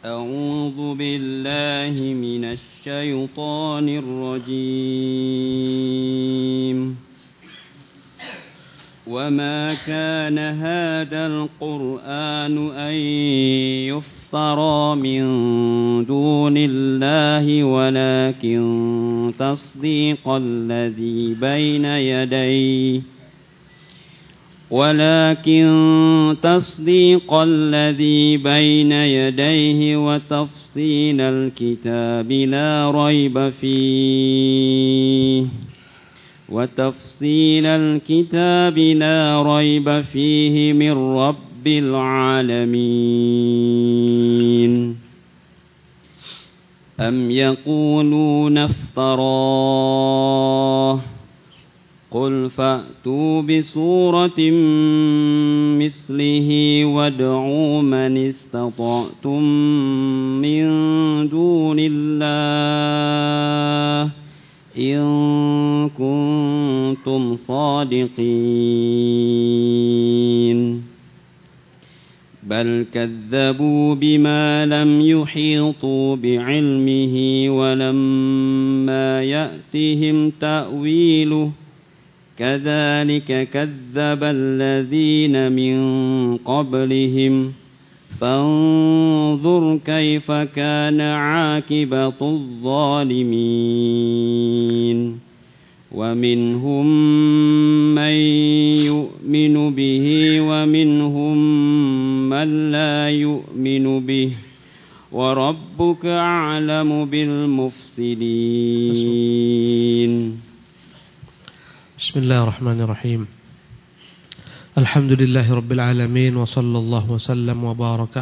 أعوذ بالله من الشيطان الرجيم. وما كان هذا القرآن أن يفترى من دون الله ولكن تصديق الذي بين يديه وتفصيل الكتاب لا ريب فيه من رب العالمين. أم يقولون افتراه قل فأتوا بسورة مثله وادعوا من استطعتم من دون الله إن كنتم صادقين. بل كذبوا بما لم يحيطوا بعلمه ولما يأتهم تأويله كذلك كذب الذين من قبلهم فانظر كيف كان عاقبة الظالمين. ومنهم من يؤمن به ومنهم من لا يؤمن به وربك أعلم بالمفسدين. بسم الله الرحمن الرحيم. الحمد لله رب العالمين وصلى الله وسلم وبارك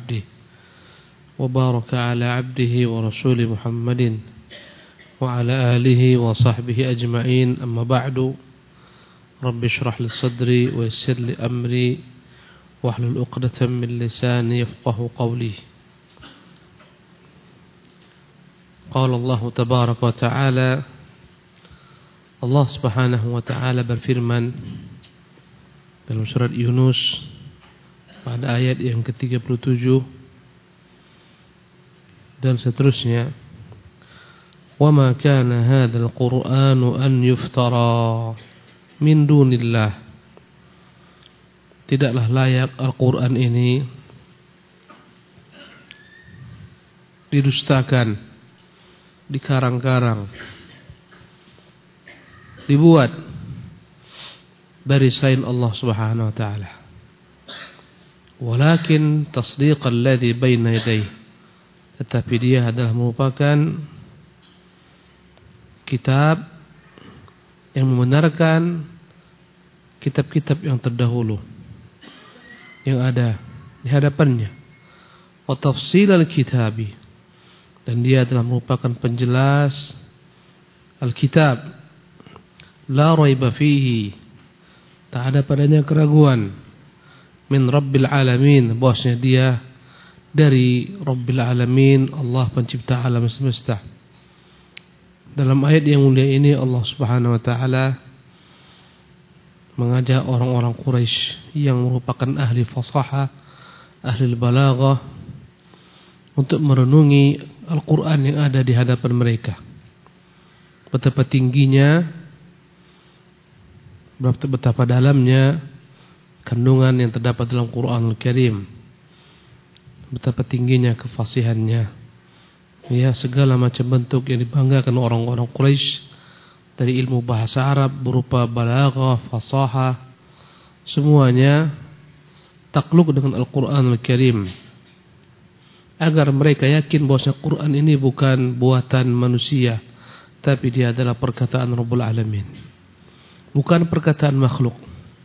على عبده ورسول محمد وعلى آله وصحبه أجمعين. أما بعد، رب اشرح لي صدري ويسر لي أمري واحلل عقدة من لساني يفقه قولي. قال الله تبارك وتعالى، Allah Subhanahu wa taala berfirman dalam surat Yunus pada ayat yang ke-37 dan seterusnya, "Wa ma kana hadzal Qur'anu an yuftara min dunillah." Tidaklah layak Al-Qur'an ini didustakan, dikarang-karang, dibuat dari selain Allah Subhanahu wa taala. Walakin tasdiq alladhi baina yadayhi, tetapi dia adalah merupakan kitab yang membenarkan kitab-kitab yang terdahulu yang ada di hadapannya. Wa tafsil al-kitabi, dan dia adalah merupakan penjelas al-kitab. La raiba fihi, tak ada padanya keraguan. Min Rabbil Alamin, bosnya dia dari Rabbil Alamin, Allah pencipta alam semesta. Dalam ayat yang mulia ini Allah Subhanahu wa taala mengajak orang-orang Quraisy yang merupakan ahli fasaha, ahli balaghah, untuk merenungi Al-Quran yang ada di hadapan mereka. Betapa tingginya, betapa dalamnya kandungan yang terdapat dalam Quranul Karim, betapa tingginya kefasihannya. Ya, segala macam bentuk yang dibanggakan orang-orang Quraisy dari ilmu bahasa Arab berupa balaghah, fasaha, semuanya takluk dengan Al-Quranul Karim, agar mereka yakin bahwa Quran ini bukan buatan manusia, tapi dia adalah perkataan Rabbul Alamin, bukan perkataan makhluk.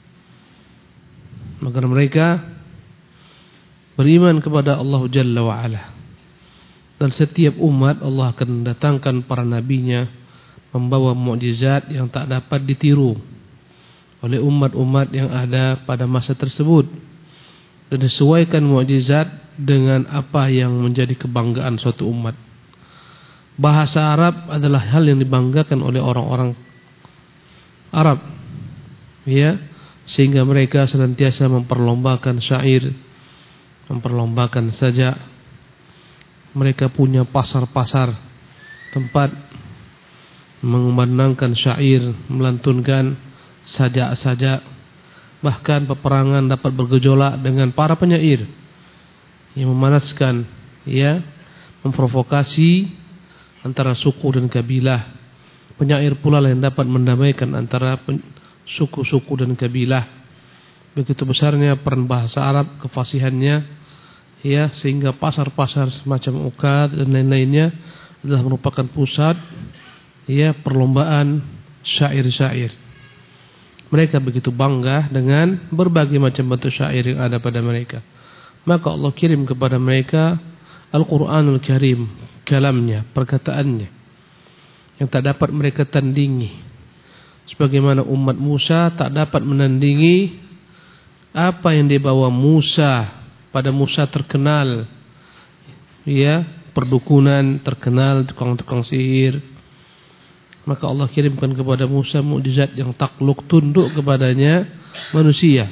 Maka mereka beriman kepada Allah Jalla wa'ala. Dan setiap umat Allah akan mendatangkan para nabinya membawa mukjizat yang tak dapat ditiru oleh umat-umat yang ada pada masa tersebut, dan disesuaikan mukjizat dengan apa yang menjadi kebanggaan suatu umat. Bahasa Arab adalah hal yang dibanggakan oleh orang-orang Arab, ya, sehingga mereka senantiasa memperlombakan syair, memperlombakan sajak, Mereka punya pasar-pasar, tempat mengumandangkan syair, melantunkan sajak-sajak. Bahkan peperangan dapat bergejolak dengan para penyair yang memanaskan, ya, memprovokasi antara suku dan kabilah. Penyair pula yang dapat mendamaikan antara suku-suku dan kabilah. Begitu besarnya peran bahasa Arab, kefasihannya, ya, sehingga pasar-pasar semacam Ukad dan lain-lainnya adalah merupakan pusat, ya, perlombaan syair-syair. Mereka begitu bangga dengan berbagai macam bentuk syair yang ada pada mereka. Maka Allah kirim kepada mereka Al-Quranul Karim, kalamnya, perkataannya, yang tak dapat mereka tandingi. Sebagaimana umat Musa tak dapat menandingi apa yang dibawa Musa. Pada Musa terkenal, ya, perdukunan, terkenal tukang-tukang sihir. Maka Allah kirimkan kepada Musa mukjizat yang takluk tunduk kepadanya manusia.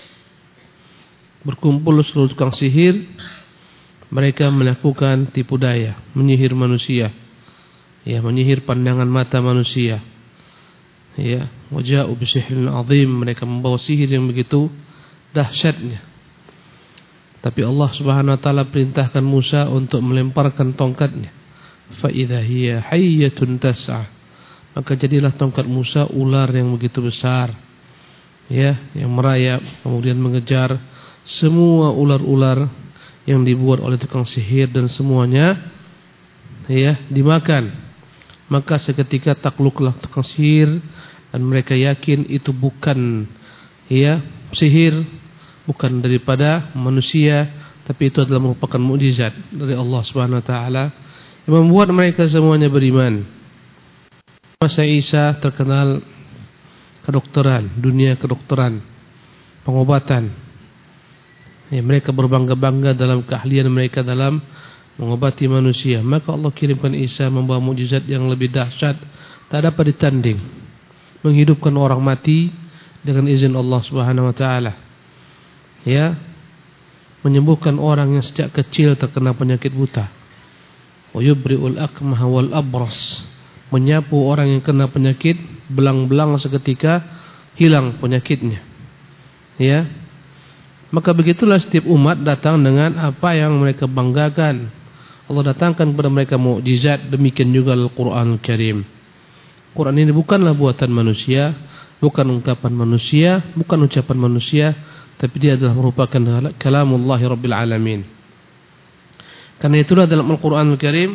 Berkumpul seluruh tukang sihir, mereka melakukan tipu daya, menyihir manusia, ya, menyihir pandangan mata manusia, ya. Waja'u bisihrin azim, mereka membawa sihir yang begitu dahsyatnya. Tapi Allah Subhanahu wa taala perintahkan Musa untuk melemparkan tongkatnya. Fa idza hiya hayyatun tas'a. Maka jadilah tongkat Musa ular yang begitu besar, ya, yang merayap kemudian mengejar semua ular-ular yang dibuat oleh tukang sihir, dan semuanya, ya, dimakan. Maka seketika takluklah tukang sihir, dan mereka yakin itu bukan, ya, sihir, bukan daripada manusia, tapi itu adalah merupakan mukjizat dari Allah Subhanahu wa taala yang membuat mereka semuanya beriman. Masa Isa terkenal kedokteran, dunia kedokteran, pengobatan. Ya, mereka berbangga-bangga dalam keahlian mereka dalam mengobati manusia. Maka Allah kirimkan Isa membawa mukjizat yang lebih dahsyat, tak dapat ditanding, menghidupkan orang mati dengan izin Allah Subhanahu wa taala. Ya, menyembuhkan orang yang sejak kecil terkena penyakit buta. Wa yubri'ul akmaha wal abras, menyapu orang yang kena penyakit belang-belang seketika hilang penyakitnya. Ya. Maka begitulah setiap umat datang dengan apa yang mereka banggakan. Allah datangkan kepada mereka mukjizat, demikian juga Al-Qur'anul Karim. Quran ini bukanlah buatan manusia, bukan ungkapan manusia, bukan ucapan manusia, tapi dia adalah merupakan kalamullah Rabbil Alamin. Karena itulah dalam Al-Qur'anul Karim,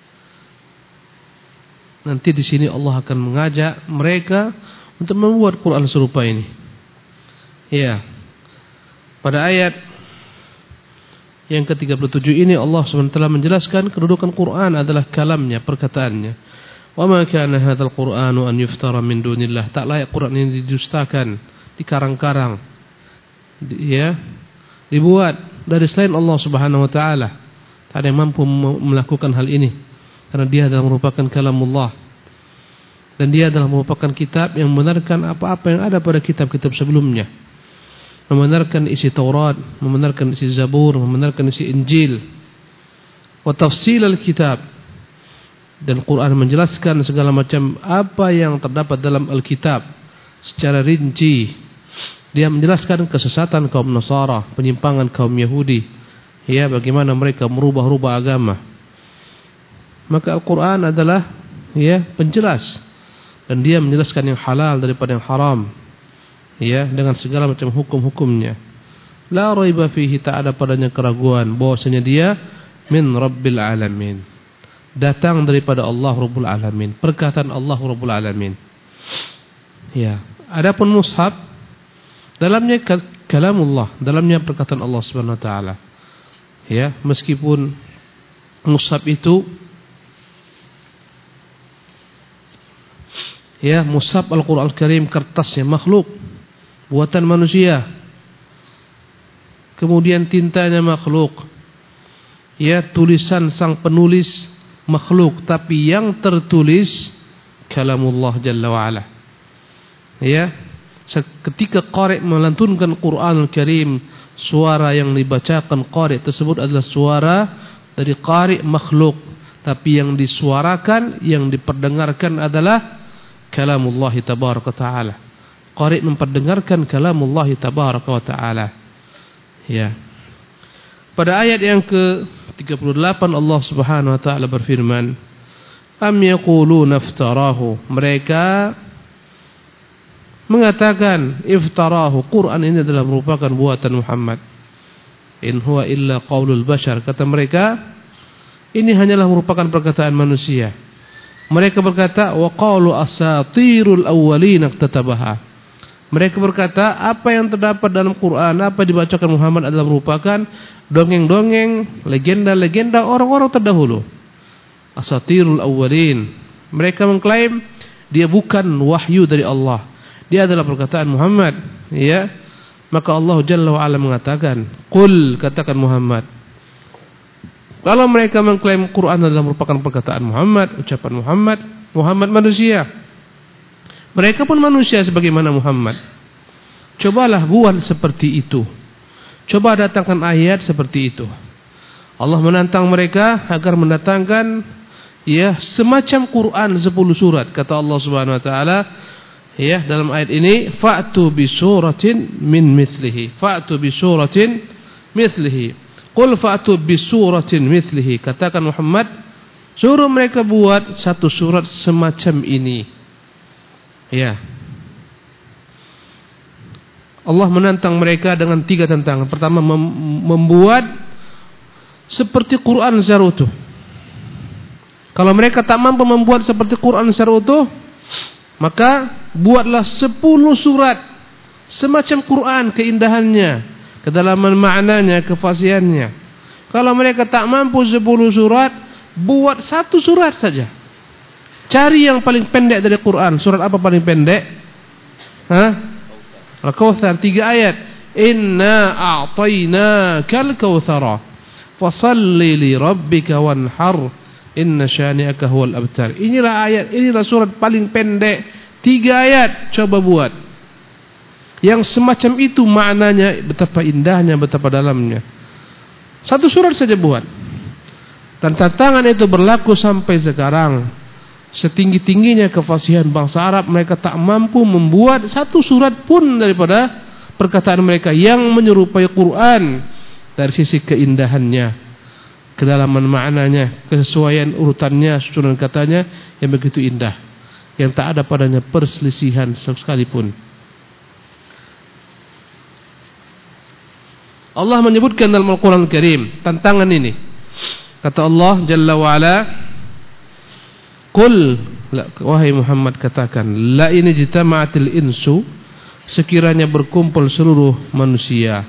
nanti di sini Allah akan mengajak mereka untuk membuat Quran serupa ini. Ya. Pada ayat yang ke-37 ini Allah SWT menjelaskan kedudukan Quran adalah kalamnya, perkataannya. Wa ma kana hadzal Qur'anu an yuftara min dunillah. Tak layak Quran ini didustakan, dikarang-karang, ya, dibuat dari selain Allah Subhanahu wa taala. Tak ada yang mampu melakukan hal ini, karena dia adalah merupakan kalamullah, dan dia adalah merupakan kitab yang membenarkan apa-apa yang ada pada kitab-kitab sebelumnya, membenarkan isi Taurat, membenarkan isi Zabur, membenarkan isi Injil. Wa tafsil al-kitab, dan Quran menjelaskan segala macam apa yang terdapat dalam Alkitab secara rinci. Dia menjelaskan kesesatan kaum Nasara, penyimpangan kaum Yahudi, ya, bagaimana mereka merubah-rubah agama. Maka Al-Quran adalah, ya, penjelas, dan dia menjelaskan yang halal daripada yang haram, ya, dengan segala macam hukum-hukumnya. La raiba fihi, tak ada padanya keraguan bahwasanya dia min Rabbil Alamin, datang daripada Allah Rabbul Alamin, perkataan Allah Rabbul Alamin. Ya, adapun mushaf, dalamnya kalamullah, dalamnya perkataan Allah Subhanahu wa taala. Ya, meskipun mushaf itu, ya, mushaf Al-Qur'an Al-Karim kertasnya makhluk, buatan manusia. Kemudian tintanya makhluk. Ya, tulisan sang penulis makhluk, tapi yang tertulis kalamullah Jalla wa Ala. Ya, ketika qari melantunkan Qur'anul Karim, suara yang dibacakan qari tersebut adalah suara dari qari makhluk, tapi yang disuarakan, yang diperdengarkan adalah kalamullah tabaraka taala. Qari memperdengarkan kalamullah tabaraka wa taala. Ya. Pada ayat yang ke-38 Allah Subhanahu wa taala berfirman, am yaquluna iftarahu, mereka mengatakan iftarahu, Quran ini adalah merupakan buatan Muhammad. In huwa illa qaulul bashar, kata mereka ini hanyalah merupakan perkataan manusia. Mereka berkata wa qalu asatirul awwalin iktatabaha. Mereka berkata apa yang terdapat dalam Quran, apa dibacakan Muhammad adalah merupakan dongeng-dongeng, legenda-legenda orang-orang terdahulu. Asatirul awwalin. Mereka mengklaim dia bukan wahyu dari Allah. Dia adalah perkataan Muhammad, ya. Maka Allah Jalla wa Ala mengatakan, "Qul," katakan Muhammad. Kalau mereka mengklaim Quran adalah merupakan perkataan Muhammad, ucapan Muhammad, Muhammad manusia. Mereka pun manusia sebagaimana Muhammad. Cobalah buat seperti itu. Coba datangkan ayat seperti itu. Allah menantang mereka agar mendatangkan semacam Quran 10 surat. Kata Allah Subhanahu wa taala dalam ayat ini, fa'tu bi suratin min mithlihi. Fa'tu bi suratin mithlihi. Qul fa'tu bi suratin mithlihi. Katakan Muhammad, suruh mereka buat satu surat semacam ini. Ya. Allah menantang mereka dengan 3 tantangan. Pertama, membuat seperti Quran secara utuh. Kalau mereka tak mampu membuat seperti Quran secara utuh, maka buatlah 10 surat semacam Quran, keindahannya, kedalaman maknanya, kefasihannya. Kalau mereka tak mampu 10 surat, buat 1 surat saja. Cari yang paling pendek dari Quran. Surat apa paling pendek? Al-Kautsar, 3 ayat. Inna a'tainakal kautsara fasalli li rabbika wanhar inna syani'aka huwal abtar. Inilah surat paling pendek, 3 ayat. Coba buat yang semacam itu, maknanya betapa indahnya, betapa dalamnya. 1 surat saja buat. Dan tantangan itu berlaku sampai sekarang. Setinggi-tingginya kefasihan bangsa Arab, mereka tak mampu membuat 1 surat pun daripada perkataan mereka yang menyerupai Quran dari sisi keindahannya, kedalaman maknanya, kesesuaian urutannya, susunan katanya yang begitu indah, yang tak ada padanya perselisihan sekalipun. Allah menyebutkan dalam Al-Quran Al-Karim tantangan ini. Kata Allah Jalla wa'ala, Qul, wahai Muhammad, katakan, la ini jitama'atil insu, sekiranya berkumpul seluruh manusia,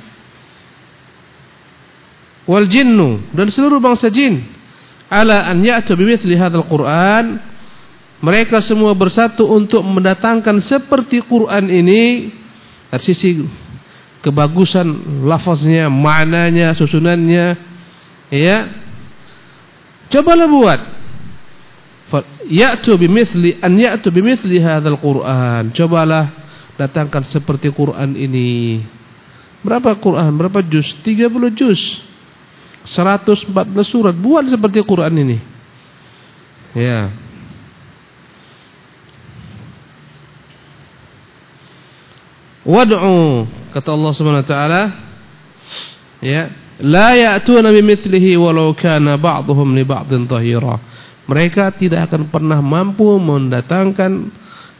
wal jinnu, dan seluruh bangsa jin, ala an ya'tu bimithli hadzal Qur'an, mereka semua bersatu untuk mendatangkan seperti Quran ini dari sisi kebagusan lafaznya, maknanya, susunannya, ya. Cobalah buat. Ya'tu bimithli hadzal Qur'an. Cobalah datangkan seperti Quran ini. Berapa Quran? Berapa juz? 30 juz. 114 surat. Buat seperti Quran ini. Ya. Wad'u, kata Allah Subhanahu wa taala, ya, la ya'tuna bimithlihi walau kana ba'dhum li ba'dhin dhahira. Mereka tidak akan pernah mampu mendatangkan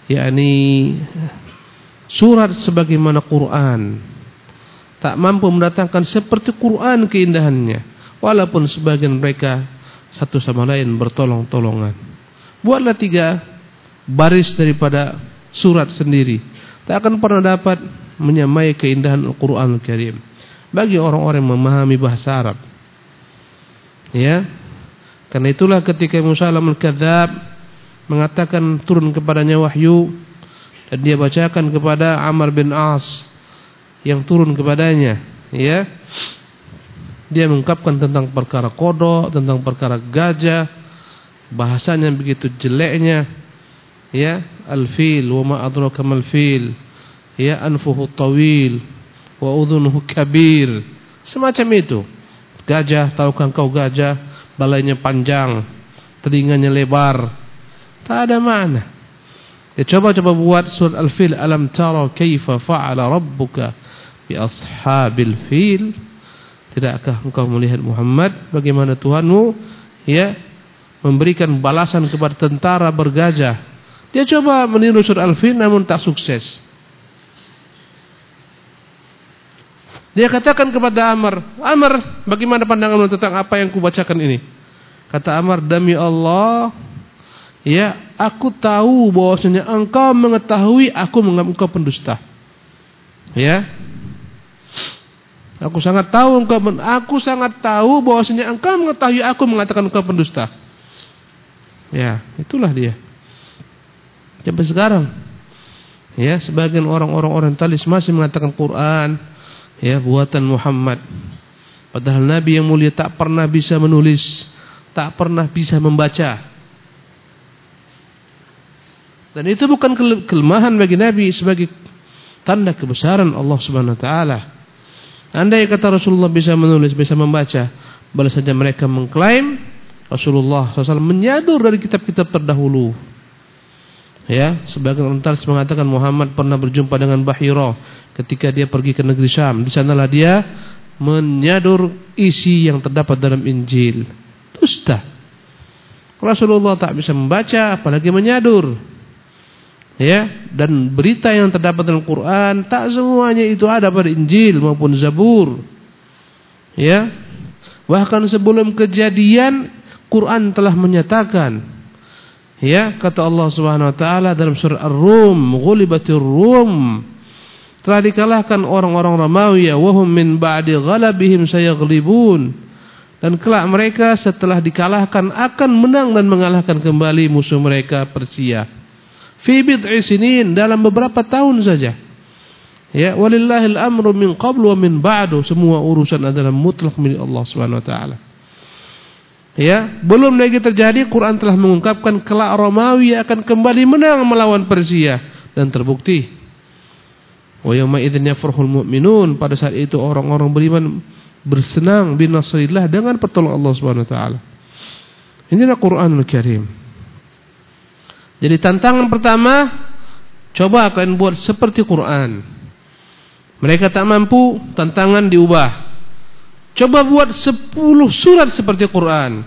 surat sebagaimana Quran. Tak mampu mendatangkan seperti Quran keindahannya, walaupun sebagian mereka satu sama lain bertolong-tolongan. Buatlah 3 baris daripada surat sendiri, tak akan pernah dapat menyamai keindahan Al-Quran Al-Karim bagi orang-orang yang memahami bahasa Arab. Ya. Karena itulah ketika Musailamah al-Kadzdzab mengatakan turun kepadanya wahyu, dan dia bacakan kepada Amr bin As yang turun kepadanya, ya. Dia mengungkapkan tentang perkara kodok, tentang perkara gajah, bahasanya begitu jeleknya, ya. Al-fil wa ma adraka mal fil, ya, anfuhu tawil wa udhunuhu kabir, semacam itu. Gajah, tahukah kau gajah? balainya panjang, telinganya lebar. Tak ada makna. Ya, coba buat surat Al-Fil, alam tara kaifa fa'ala rabbuka bi ashabil fil. Tidakkah engkau melihat Muhammad bagaimana Tuhanmu ya memberikan balasan kepada tentara bergajah. Dia coba meniru surat Al-Fil namun tak sukses. Dia katakan kepada Amr, bagaimana pandanganmu tentang apa yang kubacakan ini? Kata Amr, demi Allah, ya, aku tahu bahwasanya engkau mengetahui aku menganggap engkau pendusta. Ya. Aku sangat tahu bahwasanya engkau mengetahui aku mengatakan engkau pendusta. Ya, itulah dia. Sampai sekarang, ya, sebagian orang-orang orientalis masih mengatakan Quran ya buatan Muhammad. Padahal Nabi yang mulia tak pernah bisa menulis, tak pernah bisa membaca. Dan itu bukan kelemahan bagi Nabi, sebagai tanda kebesaran Allah Subhanahu wa taala. Andai kata Rasulullah bisa menulis, bisa membaca, balas saja mereka mengklaim Rasulullah SAW menyadur dari kitab-kitab terdahulu. Ya, sebagian orientalis mengatakan Muhammad pernah berjumpa dengan Bahira ketika dia pergi ke negeri Syam. Di sanalah dia menyadur isi yang terdapat dalam Injil. Dusta. Rasulullah tak bisa membaca apalagi menyadur. Ya, dan berita yang terdapat dalam Quran tak semuanya itu ada pada Injil maupun Zabur. Ya. Bahkan sebelum kejadian Quran telah menyatakan, ya, kata Allah Subhanahu wa taala dalam surah Ar-Rum, ghulibatir Rum, telah dikalahkan orang-orang Romawi, wa hum min ba'di ghalabihim sayaghlibun, dan kelak mereka setelah dikalahkan akan menang dan mengalahkan kembali musuh mereka Persia. Fi bid'i sinin, dalam beberapa tahun saja. Ya, walillahil amru min qablu wa min ba'du, semua urusan adalah mutlak milik Allah Subhanahu wa taala. Ya, belum lagi terjadi Quran telah mengungkapkan kelak Romawi akan kembali menang melawan Persia, dan terbukti. Wa yauma idzin yafrahul mu'minun, pada saat itu orang-orang beriman bersenang binasrillah dengan pertolongan Allah Subhanahu wa taala. Inilah Quranul Karim. Jadi tantangan pertama, coba kalian buat seperti Quran. Mereka tak mampu, tantangan diubah. Coba buat 10 surat seperti Quran.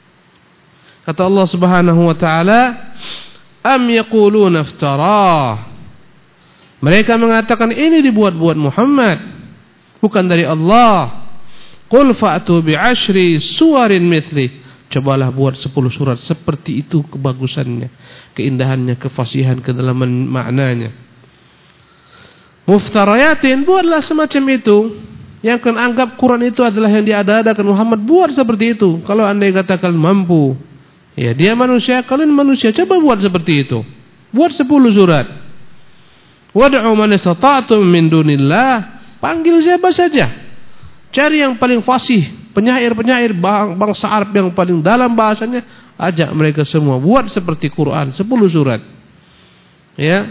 Kata Allah Subhanahu wa taala, am yaquluna iftara. Mereka mengatakan ini dibuat-buat Muhammad, bukan dari Allah. Qul fa'tu bi'ashri suwarin mithli. Cobalah buat 10 surat seperti itu, kebagusannya, keindahannya, kefasihan, kedalaman maknanya. Muftarayatin, buatlah semacam itu. Yang kalian anggap Quran itu adalah yang diada-adakan Muhammad, buat seperti itu. Kalau andai katakan mampu, ya dia manusia, kalian manusia, coba buat seperti itu. Buat 10 surat. Wad'u man istata'tum min dunillah, panggil siapa saja. Cari yang paling fasih, penyair-penyair bangsa Arab yang paling dalam bahasanya, ajak mereka semua buat seperti Quran 10 surat. Ya.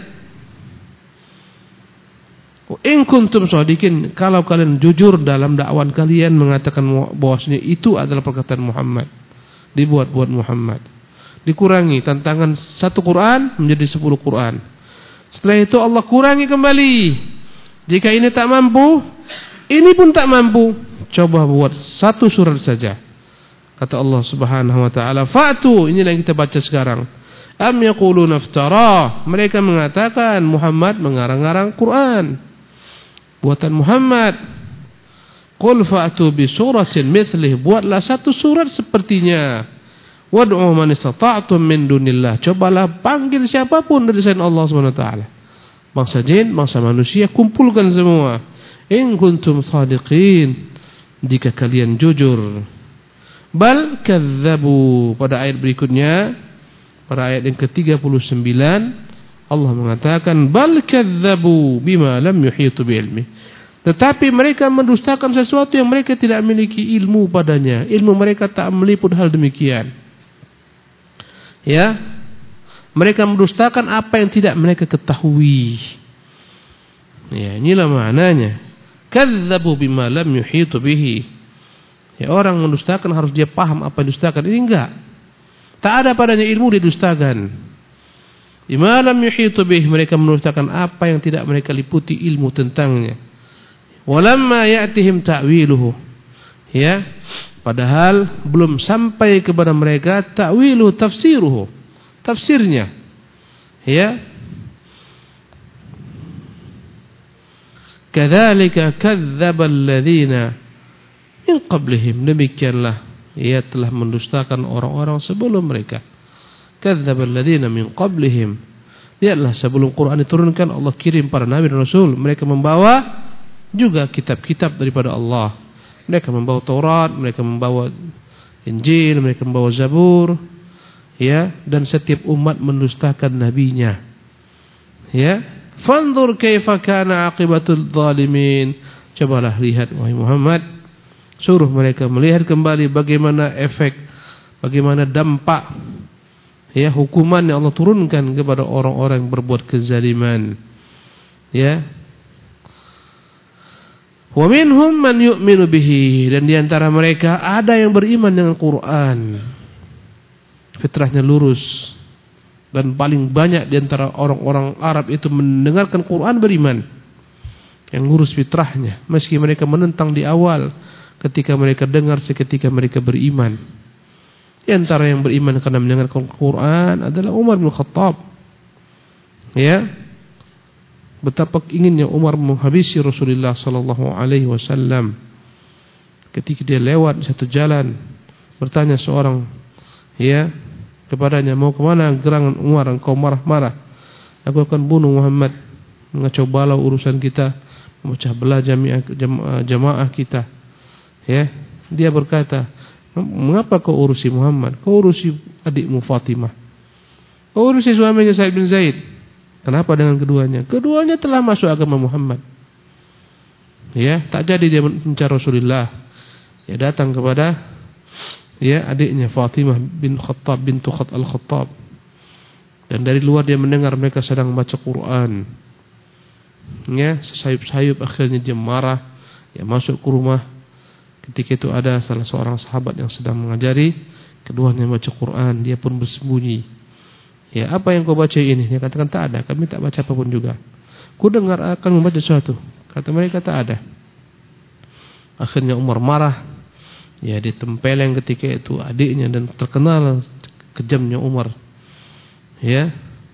In kuntum shadiqin, kalau kalian jujur dalam dakwaan kalian mengatakan bahwasanya itu adalah perkataan Muhammad, dibuat-buat Muhammad. Dikurangi tantangan 1 Quran menjadi 10 Quran. Setelah itu Allah kurangi kembali. Jika ini tak mampu, ini pun tak mampu, coba buat 1 surat saja. Kata Allah Subhanahu wa taala, fa'tu, inilah yang kita baca sekarang. Am yaquluna iftara, mereka mengatakan Muhammad mengarang-arang Quran, buatan Muhammad. Qul fa'tu bi suratin mithlih, buatlah 1 surat sepertinya. Wad'u man istata'tum min dunillah, cobalah panggil siapapun dari selain Allah Subhanahu wa taala. Bangsa jin, bangsa manusia, kumpulkan semua. In kuntum shadiqin, jika kalian jujur. Bal kadzabu, pada ayat berikutnya, pada ayat yang ke-39, Allah mengatakan bal kadzabu bima lam yuhitu bi'ilmi. Tetapi mereka mendustakan sesuatu yang mereka tidak memiliki ilmu padanya. Ilmu mereka tak meliput hal demikian. Ya, mereka mendustakan apa yang tidak mereka ketahui. Ya, inilah maknanya. Kadzabu bima lam yuhitu bihi. Ya, orang mendustakan harus dia paham apa yang didustakan. Ini enggak. Tak ada padanya ilmu didustakan. Imalam yuhitu bih, mereka mendustakan apa yang tidak mereka liputi ilmu tentangnya. Walamma ya'tihim ta'wiluhu. Ya, padahal belum sampai kepada mereka ta'wilu tafsiruhu. Tafsirnya. Ya. Kadzalika kadzdzaba alladziina min qablihim, demikianlah ia telah mendustakan orang-orang sebelum mereka. Kadzdzaba alladziina min qablihim, lihatlah sebelum Quran diturunkan Allah kirim para nabi dan rasul, mereka membawa juga kitab-kitab daripada Allah. Mereka membawa Taurat, mereka membawa Injil, mereka membawa Zabur, ya, dan setiap umat mendustakan nabinya. Ya, fanzur kaifa kana aqibatul zalimin. Cobalah lihat wahai Muhammad, suruh mereka melihat kembali bagaimana efek, bagaimana dampak, ya, hukuman yang Allah turunkan kepada orang-orang yang berbuat kezaliman. Ya. Wa minhum man yu'minu bihi, dan di antara mereka ada yang beriman dengan Quran. Fitrahnya lurus. Dan paling banyak di antara orang-orang Arab itu mendengarkan Quran beriman. Yang lurus fitrahnya, meski mereka menentang di awal, ketika mereka dengar seketika mereka beriman. Di antara yang beriman karena mendengarkan Quran adalah Umar bin Khattab. Ya. Betapa inginnya Umar menghabisi Rasulullah sallallahu alaihi wasallam. Ketika dia lewat di satu jalan, bertanya seorang, ya, kepadanya, mau kemana gerangan Umar, engkau marah-marah? Aku akan bunuh Muhammad, mengacau balau urusan kita, memecah belah jamaah kita. Ya, dia berkata, mengapa kau urusi Muhammad? Kau urusi adikmu Fatimah. Kau urusi suaminya Sa'id bin Zaid. Kenapa dengan keduanya? Keduanya telah masuk agama Muhammad. Ya, tak jadi dia mencari Rasulullah. Ya, datang kepada, ya, adiknya Fatimah bin Khattab bintu Al-Khattab. Dan dari luar dia mendengar mereka sedang membaca Quran. Ya, sesayup-sayup akhirnya dia marah. Ya, masuk ke rumah. Ketika itu ada salah seorang sahabat yang sedang mengajari keduanya membaca Quran. Dia pun bersembunyi. Ya, apa yang kau baca ini? Dia katakan, tak ada, kami tak baca apapun juga. Ku dengar akan membaca sesuatu. Kata mereka, tak ada. Akhirnya Umar marah. Ya, ditempeleng ketika itu adiknya, dan terkenal kejamnya Umar. Ya,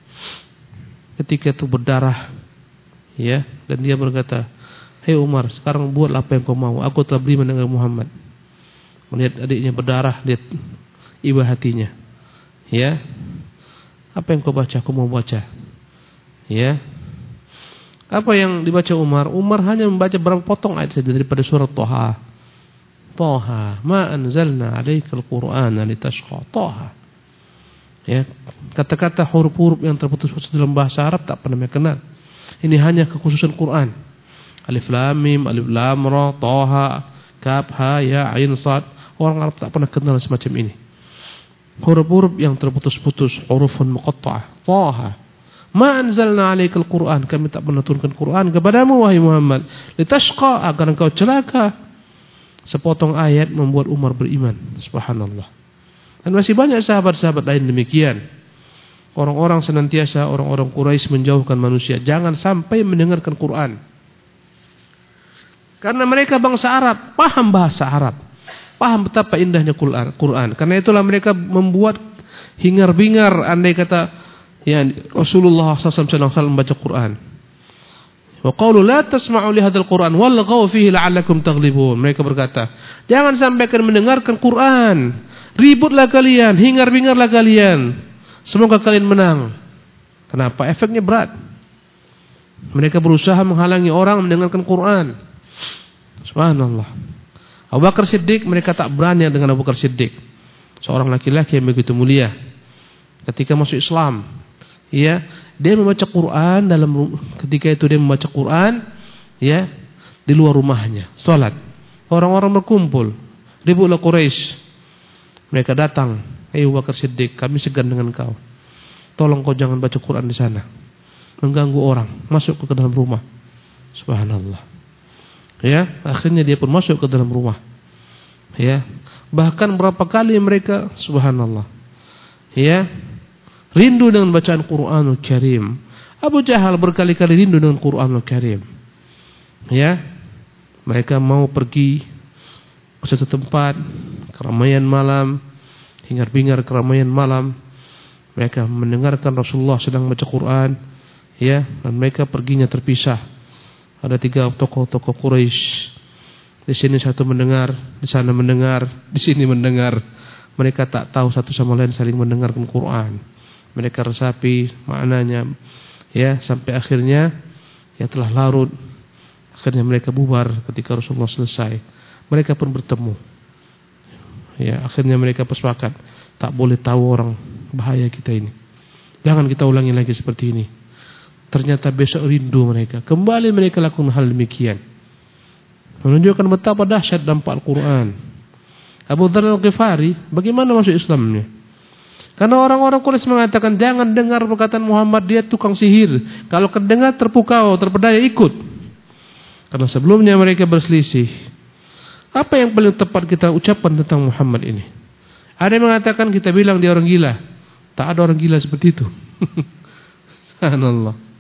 ketika itu berdarah. Ya, dan dia berkata, hei Umar, sekarang buatlah apa yang kau mau. Aku telah beriman dengan Muhammad. Melihat adiknya berdarah, lihat iba hatinya. Ya, apa yang kau baca? Aku mau baca. Ya, apa yang dibaca Umar? Umar hanya membaca beberapa potong ayat saja daripada surat Thaha. Thaha, ma anzalna 'alaikal Qur'ana litashqa. Thaha. Ya, kata-kata huruf-huruf yang terputus-putus dalam bahasa Arab tak pernah mereka kenal. Ini hanya kekhususan Quran. Alif lam mim, alif lam ra, Thaha, kaf ha ya ain sad. Orang Arab tak pernah kenal semacam ini. Huruf-huruf yang terputus-putus, hurufun muqatta'ah. Thaha. Ma anzalna 'alaikal Qur'an, kami tak pernah turunkan Quran kepadamu wahai Muhammad litashqa, agar engkau celaka. Sepotong ayat membuat Umar beriman. Subhanallah. Dan masih banyak sahabat-sahabat lain demikian. Orang-orang senantiasa, orang-orang Quraisy menjauhkan manusia, jangan sampai mendengarkan Quran. Karena mereka bangsa Arab, paham bahasa Arab. Paham betapa indahnya Quran. Karena itulah mereka membuat hingar-bingar andai kata, ya, Rasulullah SAW membaca Quran. Wa qalu la tasma'u li hadzal Qur'an walghaw fihi la'allakum taghlibun. Mereka berkata, jangan sampai kalian mendengarkan Quran. Ributlah kalian, hingar-bingarlah kalian. Semoga kalian menang. Kenapa? Efeknya berat. Mereka berusaha menghalangi orang mendengarkan Quran. Subhanallah. Abu Bakar Siddiq, mereka tak berani dengan Abu Bakar Siddiq, seorang laki-laki yang begitu mulia. Ketika masuk Islam, ya, dia membaca Quran ketika itu dia membaca Quran, ya, di luar rumahnya, salat. Orang-orang berkumpul, ributlah Quraisy. Mereka datang, "Hei Abu Bakar Siddiq, kami segan dengan kau. Tolong kau jangan baca Quran di sana. Mengganggu orang, masuk ke dalam rumah." Subhanallah. Ya, akhirnya dia pun masuk ke dalam rumah. Ya, bahkan berapa kali mereka subhanallah, ya, rindu dengan bacaan Quranul Karim. Abu Jahal berkali-kali rindu dengan Quranul Karim. Ya, mereka mau pergi ke suatu tempat keramaian malam, hingar-bingar keramaian malam. Mereka mendengarkan Rasulullah sedang baca Quran, ya, dan mereka perginya terpisah. Ada 3 tokoh-tokoh Quraisy. Di sini satu mendengar, di sana mendengar, di sini mendengar. Mereka tak tahu satu sama lain saling mendengarkan Quran. Mereka resapi maknanya, ya, sampai akhirnya ya telah larut. Akhirnya mereka bubar ketika Rasulullah selesai. Mereka pun bertemu. Ya, akhirnya mereka bersepakat, tak boleh tahu orang, bahaya kita ini. Jangan kita ulangi lagi seperti ini. Ternyata besok rindu mereka. Kembali mereka lakukan hal demikian. Menunjukkan betapa dahsyat dampak Al-Quran. Abu Dzar Al-Ghifari, bagaimana masuk Islamnya? Karena orang-orang Quraisy mengatakan, jangan dengar perkataan Muhammad, dia tukang sihir. Kalau kedengar terpukau, terpedaya, ikut. Karena sebelumnya mereka berselisih. Apa yang paling tepat kita ucapkan tentang Muhammad ini? Ada yang mengatakan kita bilang dia orang gila. Tak ada orang gila seperti itu. Subhanallah.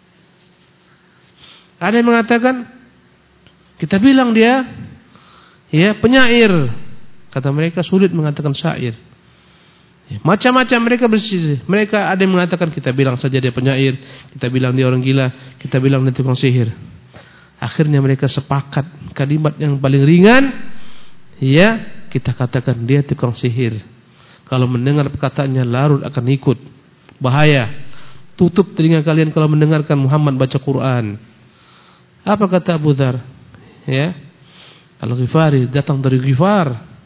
Ada yang mengatakan kita bilang dia, ya, penyair. Kata mereka sulit mengatakan syair. Ya, macam-macam mereka bersih. Mereka ada yang mengatakan kita bilang saja dia penyair, kita bilang dia orang gila, kita bilang dia tukang sihir. Akhirnya mereka sepakat kalimat yang paling ringan, ya, kita katakan dia tukang sihir. Kalau mendengar perkataannya larut akan ikut. Bahaya. Tutup telinga kalian kalau mendengarkan Muhammad baca Quran. Apa kata Abu Dzar? Ya, Al-Ghifari datang dari Ghifar,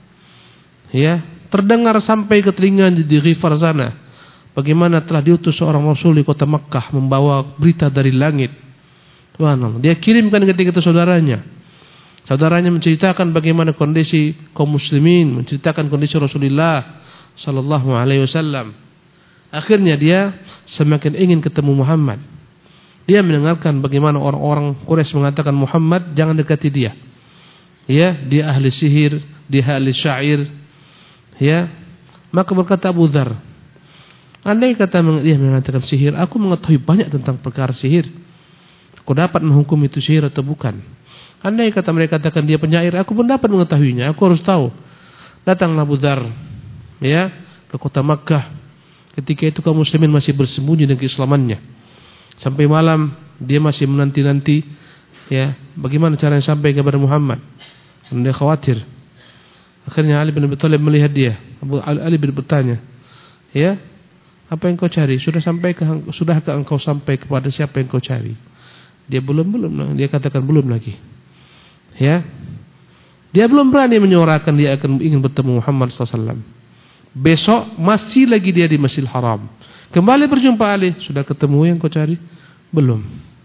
ya, terdengar sampai ke telinga di Ghifar sana. Bagaimana telah diutus seorang Rasul di kota Makkah membawa berita dari langit. Subhanallah. Dia kirimkan ketika itu saudaranya. Saudaranya menceritakan bagaimana kondisi kaum muslimin, menceritakan kondisi Rasulullah sallallahu alaihi wasallam. Akhirnya dia semakin ingin ketemu Muhammad. Dia mendengarkan bagaimana orang-orang Quraisy mengatakan Muhammad jangan dekati dia. Ya, dia ahli sihir, dia ahli syair. Ya. Maka berkata Abu Dzar, andai kata dia mengatakan sihir, aku mengetahui banyak tentang perkara sihir. Aku dapat menghukum itu sihir atau bukan. Andai kata mereka katakan dia penyair, aku pun dapat mengetahuinya, aku harus tahu. Datanglah Abu Dzar, ya, ke kota Makkah. Ketika itu kaum muslimin masih bersembunyi dengan keislamannya. Sampai malam dia masih menanti-nanti, ya, bagaimana caranya sampai kepada Muhammad. Dan dia khawatir. Akhirnya Ali bin Abi Thalib melihat dia. Ali bin bertanya, ya, apa yang kau cari? Sudahkah engkau sampai kepada siapa yang kau cari? Dia belum. Dia katakan belum lagi. Ya, dia belum berani menyuarakan dia akan ingin bertemu Muhammad SAW. Besok masih lagi dia di Masjidil Haram. Kembali berjumpa Ali, sudah ketemu yang kau cari? Belum.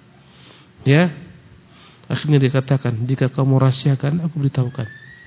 Ya. Akhirnya dia katakan, jika kau mau rahasiakan, aku beritahukan.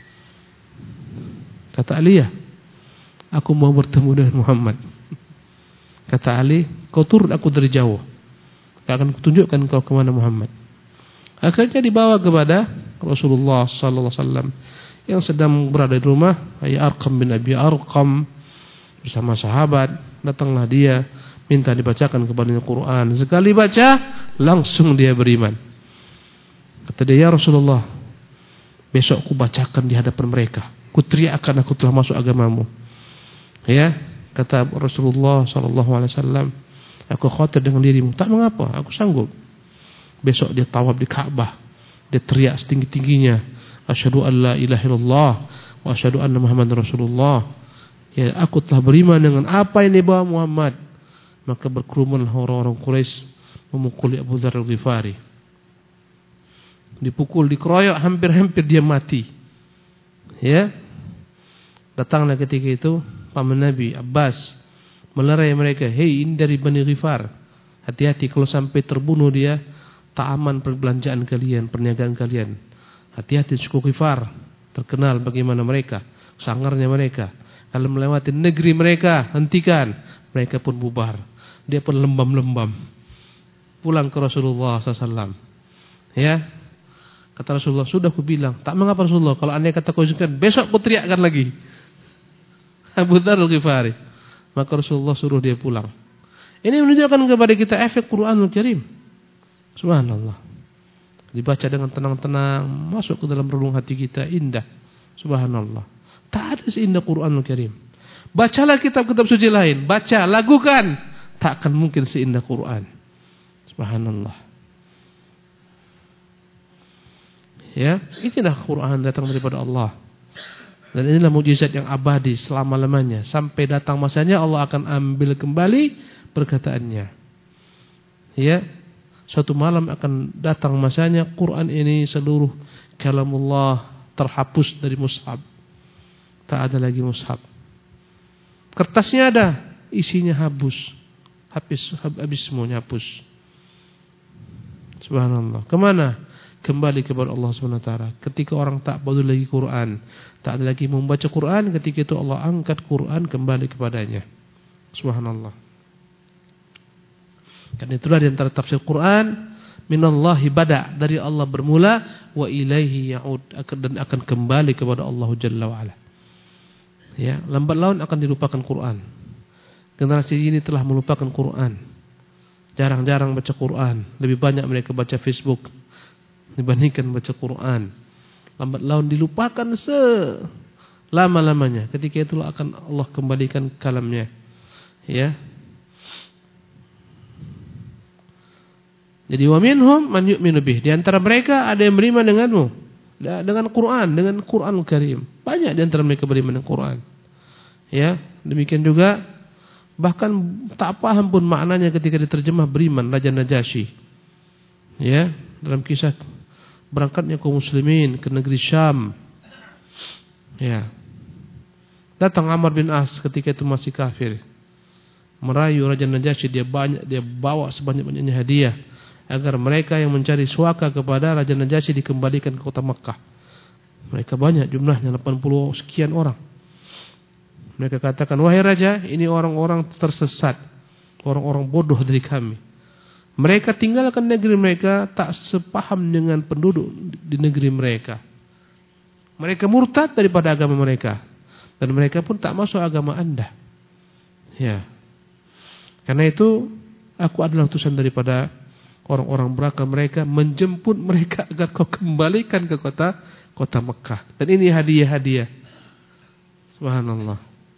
Kata Ali, ya, aku mau bertemu dengan Muhammad. Kata Ali, kau turun aku dari jauh. Akan kutunjukkan kau kemana Muhammad. Akhirnya dibawa kepada Rasulullah sallallahu alaihi wasallam yang sedang berada di rumah Arqam bin Abi Arqam bersama sahabat. Datanglah dia minta dibacakan kepadanya Quran. Sekali baca langsung dia beriman. Kata dia, ya Rasulullah, besok ku bacakan di hadapan mereka, ku teriakkan aku telah masuk agamamu. Ya, kata Rasulullah sallallahu alaihi wasallam, aku khawatir dengan dirimu. Tak mengapa, aku sanggup. Besok dia tawaf di Ka'bah, dia teriak setinggi-tingginya, asyhadu an la ilaha illallah wa asyhadu anna Muhammadar Rasulullah. Ya, aku telah beriman dengan apa yang dibawa Muhammad. Maka berkerumunlah orang-orang Quraisy memukuli Abu Dzar Al-Ghifari. Dipukul, dikeroyok, hampir-hampir dia mati. Ya. Datanglah ketika itu paman Nabi Abbas melerai mereka, hei, ini dari Bani Ghifar. Hati-hati kalau sampai terbunuh dia, tak aman perbelanjaan kalian, perniagaan kalian. Hati-hati suku Ghifar, terkenal bagaimana mereka, sangarnya mereka. Kalau melewati negeri mereka, hentikan. Mereka pun bubar. Dia pun lembam-lembam. Pulang ke Rasulullah SAW. Ya. Kata Rasulullah, sudah aku bilang. Tak mengapa Rasulullah, kalau andai kata kau izinkan, besok aku teriakkan lagi. Abu Dzar Al-Ghifari. Maka Rasulullah suruh dia pulang. Ini menunjukkan kepada kita efek Quranul Karim. Subhanallah. Dibaca dengan tenang-tenang, masuk ke dalam relung hati kita, indah. Subhanallah. Tak ada seindah Quranul Karim. Bacalah kitab-kitab suci lain, baca, lakukan, tak akan mungkin seindah Quran. Subhanallah. Ya, inilah Quran datang daripada Allah. Dan inilah mukjizat yang abadi selama-lamanya. Sampai datang masanya Allah akan ambil kembali perkataannya. Ya, suatu malam akan datang masanya Quran ini seluruh kalamullah terhapus dari mushaf. Tak ada lagi mushaf. Kertasnya ada, isinya habis semuanya hapus. Subhanallah. Kemana? Kembali kepada Allah SWT. Ketika orang tak peduli lagi Quran, tak ada lagi membaca Quran, ketika itu Allah angkat Quran kembali kepadanya. Subhanallah. Karena itulah di antara tafsir Quran, minallahi bada, dari Allah bermula, wa ilaihi ya'ud, dan akan kembali kepada Allah Jalla wa Ala. Ya, lambat laun akan dilupakan Quran. Generasi ini telah melupakan Quran. Jarang-jarang baca Quran, lebih banyak mereka baca Facebook dibandingkan baca Quran. Lambat laun dilupakan selama-lamanya. Ketika itulah akan Allah kembalikan kalamnya. Ya. Jadi wa minhum man yu'minu bih. Di antara mereka ada yang beriman denganmu, dengan Quran, dengan Quranul Karim. Banyak di antara mereka beriman dengan Quran. Ya, demikian juga bahkan tak paham pun maknanya ketika diterjemah beriman Raja Najasyi. Ya, dalam kisah berangkatnya kaum muslimin ke negeri Syam. Ya. Datang Amr bin As ketika itu masih kafir. Merayu Raja Najasyi, dia bawa sebanyak-banyaknya hadiah agar mereka yang mencari suaka kepada Raja Najasyi dikembalikan ke kota Makkah. Mereka banyak jumlahnya, 80 sekian orang. Mereka katakan, wahai Raja, ini orang-orang tersesat, orang-orang bodoh dari kami. Mereka tinggalkan negeri mereka, tak sepaham dengan penduduk di negeri mereka. Mereka murtad daripada agama mereka, dan mereka pun tak masuk agama Anda. Ya. Karena itu aku adalah utusan daripada orang-orang berakal mereka, menjemput mereka agar kau kembalikan ke kota Mekah. Dan ini hadiah-hadiah. Subhanallah.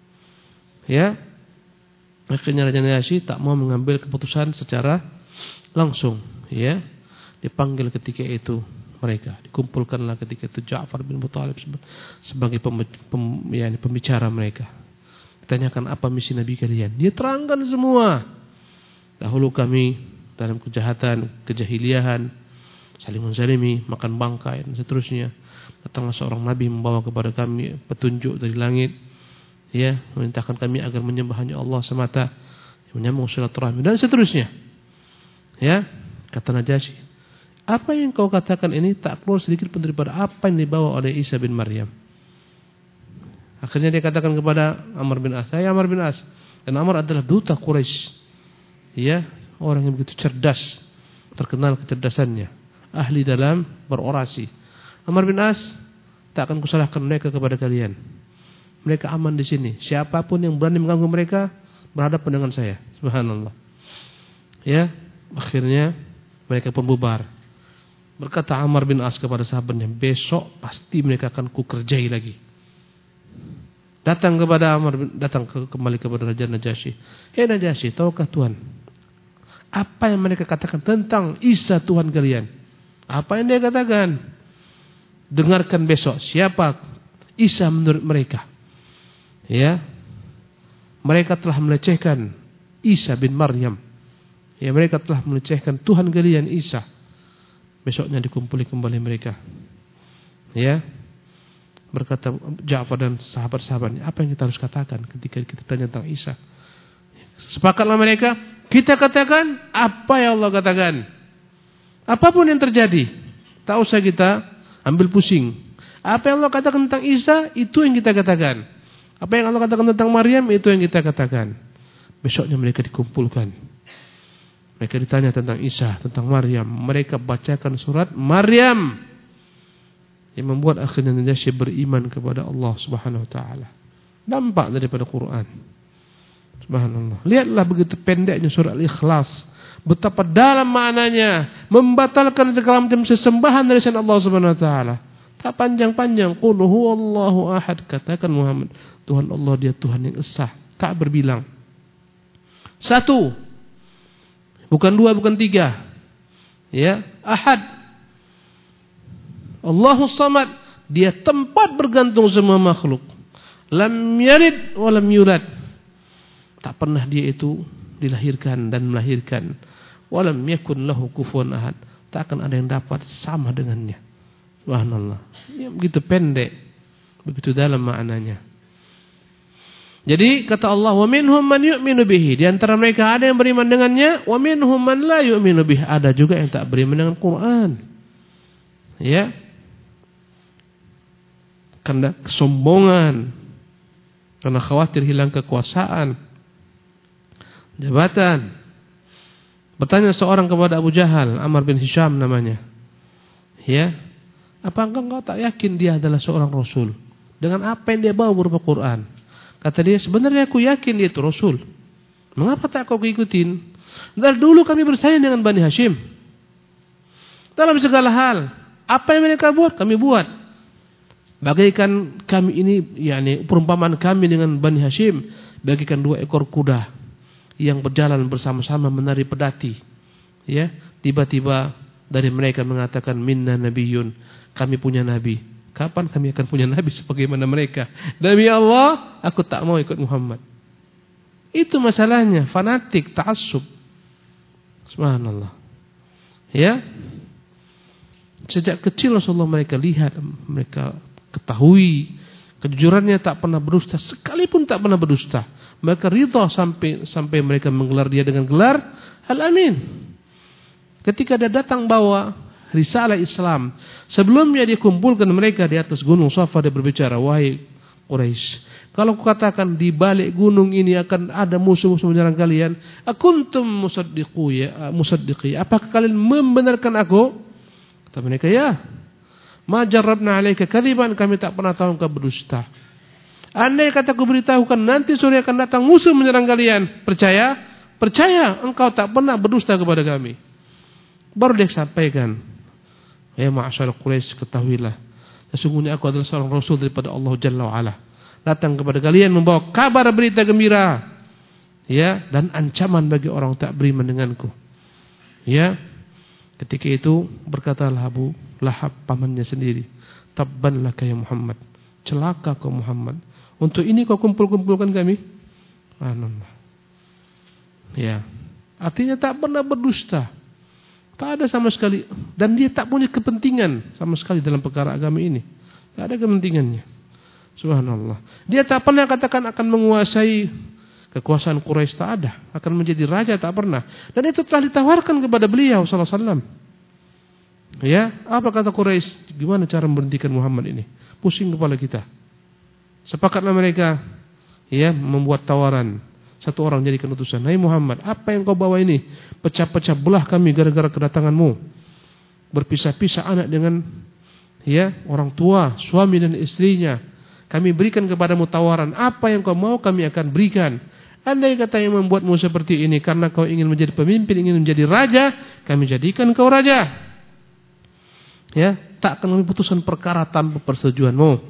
Ya. Akhirnya Raja Najasyi tak mau mengambil keputusan secara langsung, ya. Dipanggil ketika itu mereka, dikumpulkanlah ketika itu Ja'far bin Abi Thalib sebagai pembicara mereka. Ditanyakan, apa misi Nabi kalian? Dia terangkan semua. Dahulu kami dalam kejahatan, kejahiliahan, saling menzalimi, makan bangkai dan seterusnya. Datanglah seorang nabi membawa kepada kami petunjuk dari langit, ya, memerintahkan kami agar menyembah hanya Allah semata, menyambung silaturahmi dan seterusnya. Ya, kata Najasyi, apa yang kau katakan ini tak keluar sedikit pun daripada apa yang dibawa oleh Isa bin Maryam. Akhirnya dia katakan kepada Amr bin As, saya Amr bin As, dan Amr adalah duta Quraisy. Ya, orang yang begitu cerdas, terkenal kecerdasannya, ahli dalam berorasi. Amr bin As, tak akan kusalahkan mereka kepada kalian. Mereka aman di sini. Siapapun yang berani mengganggu mereka berhadapan dengan saya. Subhanallah. Ya. Akhirnya mereka pun bubar. Berkata Amr bin As kepada sahabatnya, besok pasti mereka akan kukerjai lagi. Datang kembali kepada Raja Najasyi. Hei Najasyi, tahukah Tuhan apa yang mereka katakan tentang Isa Tuhan kalian? Apa yang dia katakan? Dengarkan besok siapa Isa menurut mereka. Ya, mereka telah melecehkan Isa bin Maryam. Ya, mereka telah melecehkan Tuhan kalian Isa. Besoknya dikumpuli kembali mereka. Ya. Berkata Ja'far dan sahabat-sahabatnya, apa yang kita harus katakan ketika kita tanya tentang Isa? Sepakatlah mereka, kita katakan apa yang Allah katakan. Apapun yang terjadi, tak usah kita ambil pusing. Apa yang Allah katakan tentang Isa, itu yang kita katakan. Apa yang Allah katakan tentang Maryam, itu yang kita katakan. Besoknya mereka dikumpulkan. Mereka ditanya tentang Isa, tentang Maryam. Mereka bacakan surat Maryam. yang membuat akhirnya Najasyi beriman kepada Allah Subhanahu wa taala. Dampak daripada Quran. Subhanallah. Lihatlah begitu pendeknya surah Al-Ikhlas, betapa dalam maknanya, membatalkan segala macam sesembahan dari selain Allah Subhanahu wa taala. Tak panjang-panjang, qul huwallahu ahad, katakan Muhammad, Tuhan Allah dia Tuhan yang esa, tak berbilang. Satu, bukan dua, bukan tiga. Ya, ahad. Allahus samad, dia tempat bergantung semua makhluk. Lam yalid wa lam yulad. Tak pernah dia itu dilahirkan dan melahirkan. Walam yakun lahu kufuwan ahad. Tak akan ada yang dapat sama dengannya. Subhanallah. Ini begitu pendek, begitu dalam maknanya. Jadi kata Allah, wa minhum man yu'minu bihi. Di antara mereka ada yang beriman dengannya, wa minhum man la yu'minu bihi. Ada juga yang tak beriman dengan Quran. Ya. Karena kesombongan, karena khawatir hilang kekuasaan, jabatan. Bertanya seorang kepada Abu Jahal, Amr bin Hisham namanya. Ya, apa engkau tak yakin dia adalah seorang Rasul? Dengan apa yang dia bawa berupa Quran? Kata dia, sebenarnya aku yakin dia itu Rasul. Mengapa tak kau ikutin? Dari dulu kami bersaing dengan Bani Hashim. Dalam segala hal, apa yang mereka buat, kami buat. Bagaikan kami ini, yakni perumpamaan kami dengan Bani Hashim, bagaikan dua ekor kuda yang berjalan bersama-sama menari pedati. Ya, tiba-tiba dari mereka mengatakan minna nabiyyun, kami punya nabi. Kapan kami akan punya nabi sebagaimana mereka? Nabi Allah, aku tak mau ikut Muhammad. Itu masalahnya, fanatik, ta'assub. Subhanallah. Ya. Sejak kecil Rasulullah mereka lihat, mereka ketahui kejujurannya, tak pernah berdusta, sekalipun tak pernah berdusta. Mereka ridha sampai mereka menggelar dia dengan gelar Al-Amin. Ketika dia datang bawa risalah Islam, sebelumnya dia kumpulkan mereka di atas gunung Safa, dia berbicara, wahai Quraisy, kalau aku katakan di balik gunung ini akan ada musuh-musuh menyerang kalian, akuntum musaddiqi, apakah kalian membenarkan aku? Kata mereka, ya. Ma jarrabna alaika kadziban, kami tak pernah tahu engkau berdusta. Andai kataku beritahukan nanti sore akan datang musuh menyerang kalian, percaya? Percaya, engkau tak pernah berdusta kepada kami. Baru dia sampaikan, ya ma'asyar Quraisy, ketahuilah, sesungguhnya aku adalah seorang Rasul daripada Allah Jalla wa'ala, datang kepada kalian membawa kabar berita gembira, ya, dan ancaman bagi orang tak beriman denganku. Ya, ketika itu berkatalah Abu Lahab, pamannya sendiri, tabban laka ya Muhammad, celaka kau Muhammad, untuk ini kau kumpul-kumpulkan kami. Ya, artinya tak pernah berdusta, tak ada sama sekali, dan dia tak punya kepentingan sama sekali dalam perkara agama ini, tak ada kepentingannya. Subhanallah. Dia tak pernah katakan akan menguasai kekuasaan Quraisy, tak ada, akan menjadi raja, tak pernah. Dan itu telah ditawarkan kepada beliau sallallahu alaihi wasallam. Ya, apa kata Quraisy? Gimana cara memberhentikan Muhammad ini? Pusing kepala kita. Sepakatlah mereka, ya, membuat tawaran. Satu orang jadikan utusan, hai Muhammad, apa yang kau bawa ini? Pecah-pecah belah kami gara-gara kedatanganmu. Berpisah-pisah anak dengan, ya, orang tua, suami dan istrinya. Kami berikan kepadamu tawaran, apa yang kau mau kami akan berikan. Andai kata yang membuatmu seperti ini karena kau ingin menjadi pemimpin, ingin menjadi raja, kami jadikan kau raja. Ya, tak akan kami putuskan perkara tanpa persetujuanmu.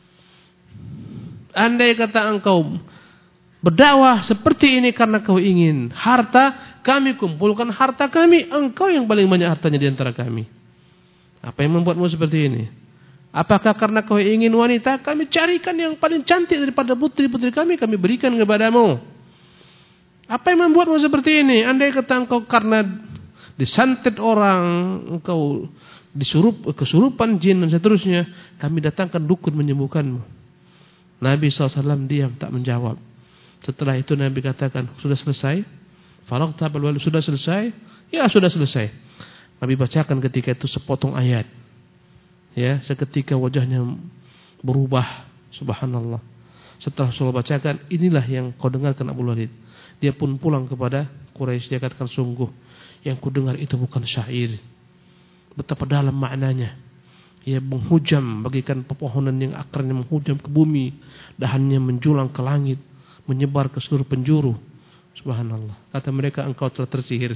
Andai kata engkau berdakwah seperti ini karena kau ingin harta, kami kumpulkan harta kami, engkau yang paling banyak hartanya di antara kami. Apa yang membuatmu seperti ini? Apakah karena kau ingin wanita, kami carikan yang paling cantik daripada putri-putri kami berikan kepadamu. Apa yang membuatmu seperti ini? Andai kata engkau karena disantet orang, engkau kesurupan jin dan seterusnya, kami datangkan dukun menyembuhkanmu. Nabi SAW diam, tak menjawab. Setelah itu Nabi katakan, sudah selesai? Faragta bal wal, sudah selesai? Ya, sudah selesai. Nabi bacakan ketika itu sepotong ayat. Ya, seketika wajahnya berubah. Subhanallah. Setelah Rasulullah bacakan, inilah yang kau dengarkan Abu Walid. Dia pun pulang kepada Quraisy, dia katakan, sungguh yang ku dengar itu bukan syair. Betapa dalam maknanya. ia menghujam bagaikan pepohonan yang akarnya menghujam ke bumi, dahannya menjulang ke langit, menyebar ke seluruh penjuru. Subhanallah. Kata mereka, engkau telah tersihir.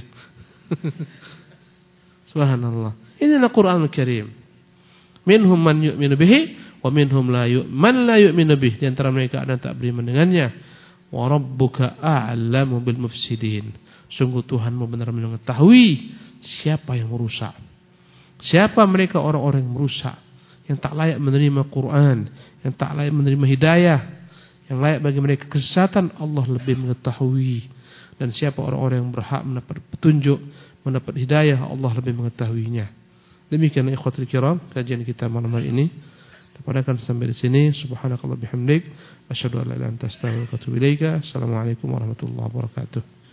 Subhanallah. Inilah Quranul Karim. Minhum man yu'minu bihi wa minhum man la yu'minu bihi. Di antara mereka ada yang tak beriman dengannya. Wa rabbuka a'lamu bil mufsidin. Sungguh Tuhanmu benar-benar mengetahui siapa yang merusak. Siapa mereka orang-orang yang merusak, yang tak layak menerima Quran, yang tak layak menerima hidayah, yang layak bagi mereka kesesatan, Allah lebih mengetahui. Dan siapa orang-orang yang berhak mendapat petunjuk, mendapat hidayah, Allah lebih mengetahuinya. Demikian ikhwatul kiram kajian kita malam hari ini. Pada akan sampai di sini. Subhanakallah bihamdik, asyhadu an la ilaha illa anta astaghfiruka wa atubu ilaika. Assalamualaikum warahmatullahi wabarakatuh.